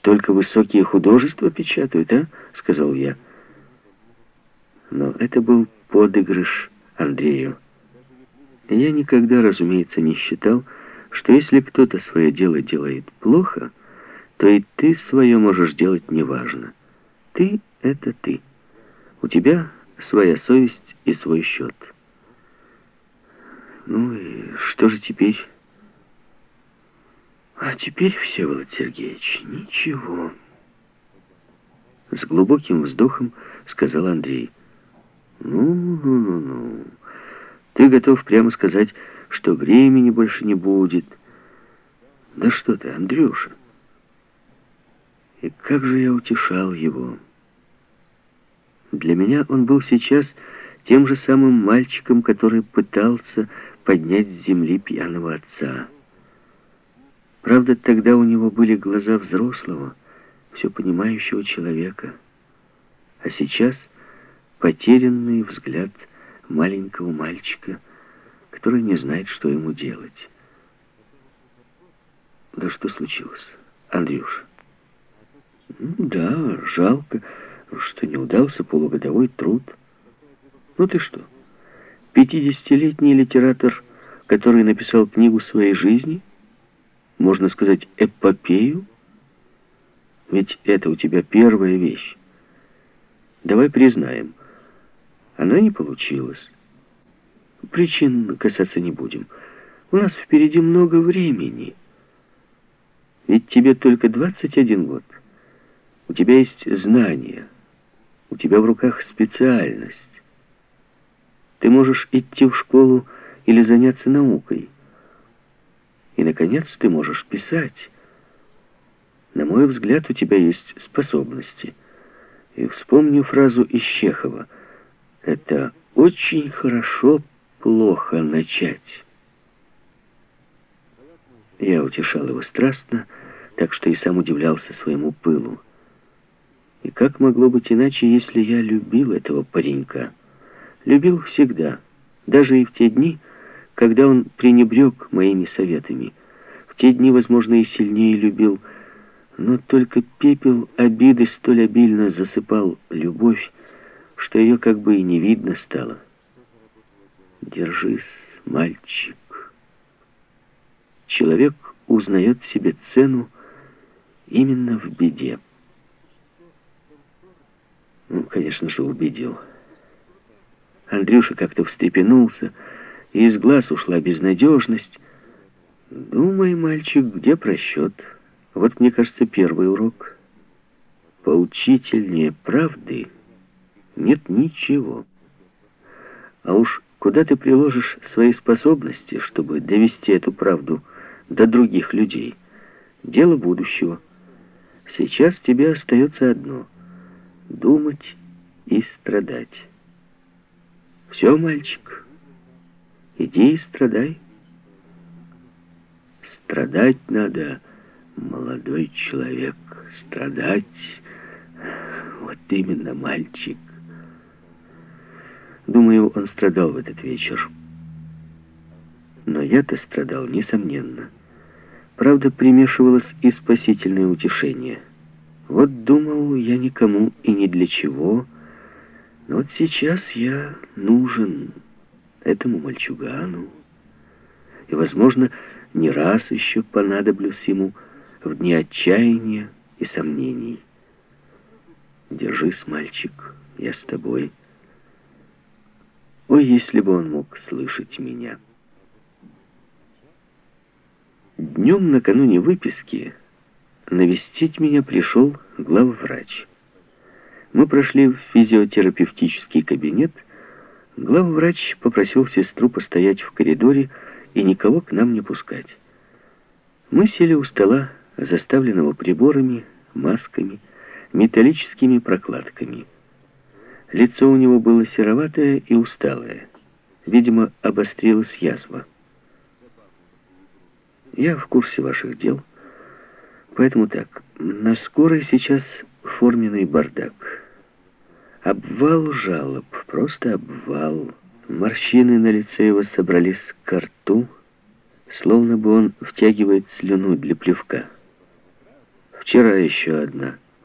только высокие художества печатают, а?» — сказал я. Но это был подыгрыш Андрею. Я никогда, разумеется, не считал, что если кто-то свое дело делает плохо, то и ты свое можешь делать неважно. Ты — это ты. У тебя своя совесть и свой счет. Ну и что же теперь? А теперь, Всеволод Сергеевич, ничего. С глубоким вздохом сказал Андрей. Ну. Ты готов прямо сказать, что времени больше не будет. Да что ты, Андрюша. И как же я утешал его. Для меня он был сейчас тем же самым мальчиком, который пытался поднять с земли пьяного отца. Правда, тогда у него были глаза взрослого, все понимающего человека. А сейчас потерянный взгляд маленького мальчика, который не знает, что ему делать. Да что случилось, Андрюша? Да, жалко, что не удался полугодовой труд. Ну ты что, 50-летний литератор, который написал книгу своей жизни, можно сказать, эпопею? Ведь это у тебя первая вещь. Давай признаем, она не получилась. Причин касаться не будем. У нас впереди много времени. Ведь тебе только 21 год. У тебя есть знания. У тебя в руках специальность. Ты можешь идти в школу или заняться наукой. И, наконец, ты можешь писать. На мой взгляд, у тебя есть способности. И вспомню фразу из Чехова. Это очень хорошо, плохо начать. Я утешал его страстно, так что и сам удивлялся своему пылу. И как могло быть иначе, если я любил этого паренька? Любил всегда, даже и в те дни, когда он пренебрег моими советами. В те дни, возможно, и сильнее любил, но только пепел обиды столь обильно засыпал любовь, что ее как бы и не видно стало. Держись, мальчик. Человек узнает себе цену именно в беде. Ну, конечно же, убедил. Андрюша как-то встрепенулся, и из глаз ушла безнадежность. Думай, мальчик, где просчет? Вот, мне кажется, первый урок. Поучительнее правды нет ничего. А уж куда ты приложишь свои способности, чтобы довести эту правду до других людей? Дело будущего. Сейчас тебе остается одно — думать и страдать. Все, мальчик, иди и страдай. Страдать надо, молодой человек, страдать. Вот именно, мальчик. Думаю, он страдал в этот вечер. Но я-то страдал, несомненно. Правда, примешивалось и спасительное утешение. Вот думал я никому и ни для чего. Но вот сейчас я нужен этому мальчугану. И, возможно, не раз еще понадоблюсь ему в дни отчаяния и сомнений. Держись, мальчик, я с тобой. Ой, если бы он мог слышать меня. Днем накануне выписки навестить меня пришел главврач. Мы прошли в физиотерапевтический кабинет. Главврач попросил сестру постоять в коридоре и никого к нам не пускать. Мы сели у стола, заставленного приборами, масками, металлическими прокладками. Лицо у него было сероватое и усталое. Видимо, обострилась язва. Я в курсе ваших дел, поэтому так. На скорой сейчас форменный бардак. Обвал жалоб, просто обвал. Морщины на лице его собрались к рту, словно бы он втягивает слюну для плевка. Вчера еще одна.